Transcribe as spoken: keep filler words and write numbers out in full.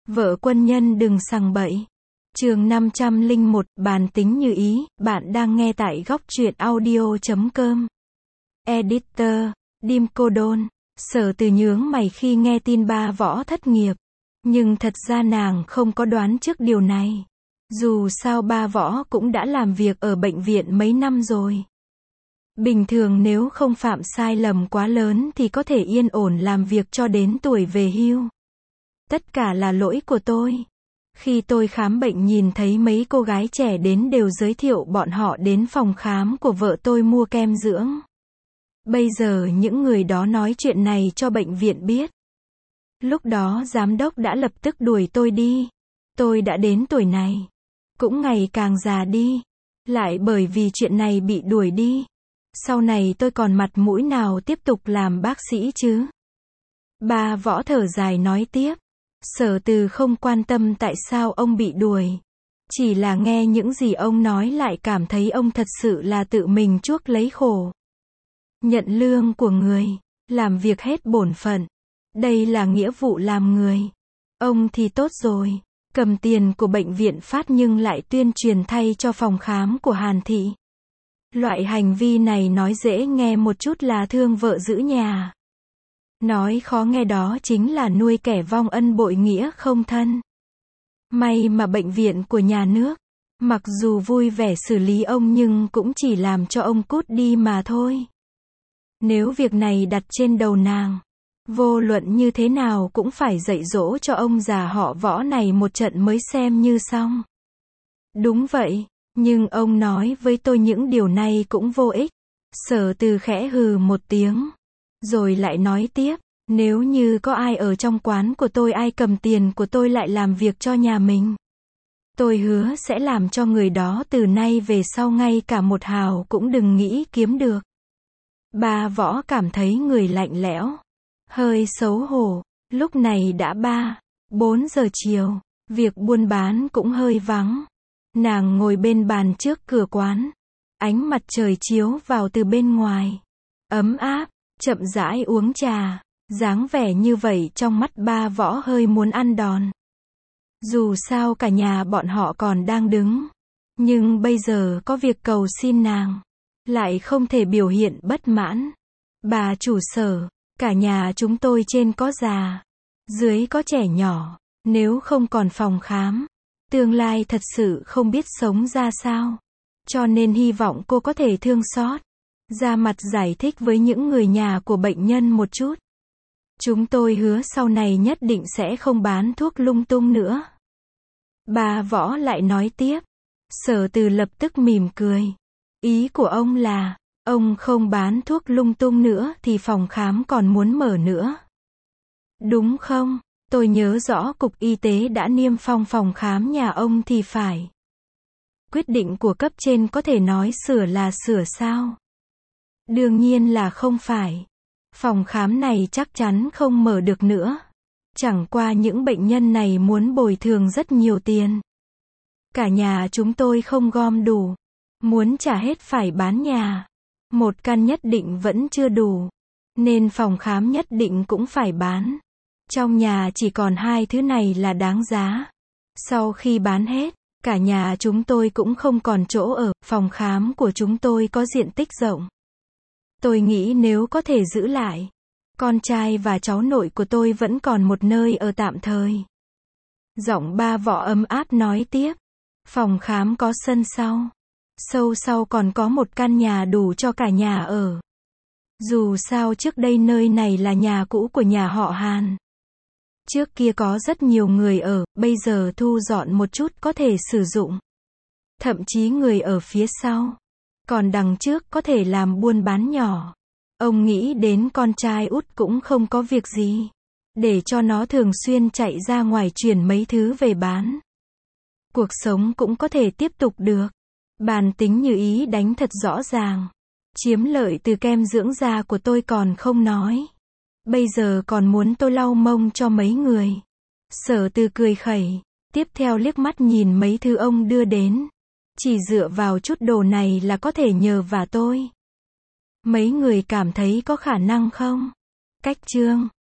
Vợ quân nhân đừng sằng bậy. Chương năm trăm lẻ một, bàn tính như ý, bạn đang nghe tại góc truyện audio chấm com. Editor, Dim Cô Đôn. Sở Từ nhướng mày khi nghe tin ba Võ thất nghiệp. Nhưng thật ra nàng không có đoán trước điều này. Dù sao ba Võ cũng đã làm việc ở bệnh viện mấy năm rồi. Bình thường nếu không phạm sai lầm quá lớn thì có thể yên ổn làm việc cho đến tuổi về hưu. Tất cả là lỗi của tôi. Khi tôi khám bệnh nhìn thấy mấy cô gái trẻ đến đều giới thiệu bọn họ đến phòng khám của vợ tôi mua kem dưỡng. Bây giờ những người đó nói chuyện này cho bệnh viện biết. Lúc đó giám đốc đã lập tức đuổi tôi đi. Tôi đã đến tuổi này, cũng ngày càng già đi, lại bởi vì chuyện này bị đuổi đi. Sau này tôi còn mặt mũi nào tiếp tục làm bác sĩ chứ? Ba Võ thở dài nói tiếp. Sở Từ không quan tâm tại sao ông bị đuổi. Chỉ là nghe những gì ông nói lại cảm thấy ông thật sự là tự mình chuốc lấy khổ. Nhận lương của người, làm việc hết bổn phận. Đây là nghĩa vụ làm người. Ông thì tốt rồi, cầm tiền của bệnh viện phát nhưng lại tuyên truyền thay cho phòng khám của Hàn Thị. Loại hành vi này nói dễ nghe một chút là thương vợ giữ nhà. Nói khó nghe đó chính là nuôi kẻ vong ân bội nghĩa không thân. May mà bệnh viện của nhà nước, mặc dù vui vẻ xử lý ông nhưng cũng chỉ làm cho ông cút đi mà thôi. Nếu việc này đặt trên đầu nàng, vô luận như thế nào cũng phải dạy dỗ cho ông già họ Võ này một trận mới xem như xong. Đúng vậy, nhưng ông nói với tôi những điều này cũng vô ích. Sở Từ khẽ hừ một tiếng. Rồi lại nói tiếp, nếu như có ai ở trong quán của tôi ai cầm tiền của tôi lại làm việc cho nhà mình, tôi hứa sẽ làm cho người đó từ nay về sau ngay cả một hào cũng đừng nghĩ kiếm được. Ba Võ cảm thấy người lạnh lẽo, hơi xấu hổ. Lúc này đã ba, bốn giờ chiều, việc buôn bán cũng hơi vắng. Nàng ngồi bên bàn trước cửa quán, ánh mặt trời chiếu vào từ bên ngoài, ấm áp. Chậm rãi uống trà, dáng vẻ như vậy trong mắt ba Võ hơi muốn ăn đòn. Dù sao cả nhà bọn họ còn đang đứng, nhưng bây giờ có việc cầu xin nàng, lại không thể biểu hiện bất mãn. Bà chủ Sở, cả nhà chúng tôi trên có già, dưới có trẻ nhỏ, nếu không còn phòng khám, tương lai thật sự không biết sống ra sao. Cho nên hy vọng cô có thể thương xót, ra mặt giải thích với những người nhà của bệnh nhân một chút. Chúng tôi hứa sau này nhất định sẽ không bán thuốc lung tung nữa. Bà Võ lại nói tiếp. Sở Từ lập tức mỉm cười. Ý của ông là, ông không bán thuốc lung tung nữa thì phòng khám còn muốn mở nữa. Đúng không? Tôi nhớ rõ Cục Y tế đã niêm phong phòng khám nhà ông thì phải. Quyết định của cấp trên có thể nói sửa là sửa sao? Đương nhiên là không phải. Phòng khám này chắc chắn không mở được nữa. Chẳng qua những bệnh nhân này muốn bồi thường rất nhiều tiền. Cả nhà chúng tôi không gom đủ. Muốn trả hết phải bán nhà. Một căn nhất định vẫn chưa đủ. Nên phòng khám nhất định cũng phải bán. Trong nhà chỉ còn hai thứ này là đáng giá. Sau khi bán hết, cả nhà chúng tôi cũng không còn chỗ ở. Phòng khám của chúng tôi có diện tích rộng. Tôi nghĩ nếu có thể giữ lại, con trai và cháu nội của tôi vẫn còn một nơi ở tạm thời. Giọng ba Võ ấm áp nói tiếp. Phòng khám có sân sau. Sâu sau còn có một căn nhà đủ cho cả nhà ở. Dù sao trước đây nơi này là nhà cũ của nhà họ Hàn. Trước kia có rất nhiều người ở, bây giờ thu dọn một chút có thể sử dụng. Thậm chí người ở phía sau. Còn đằng trước có thể làm buôn bán nhỏ. Ông nghĩ đến con trai út cũng không có việc gì. Để cho nó thường xuyên chạy ra ngoài chuyển mấy thứ về bán. Cuộc sống cũng có thể tiếp tục được. Bàn tính như ý đánh thật rõ ràng. Chiếm lợi từ kem dưỡng da của tôi còn không nói. Bây giờ còn muốn tôi lau mông cho mấy người. Sở Từ cười khẩy. Tiếp theo liếc mắt nhìn mấy thứ ông đưa đến. Chỉ dựa vào chút đồ này là có thể nhờ vả tôi. Mấy người cảm thấy có khả năng không? Cách chương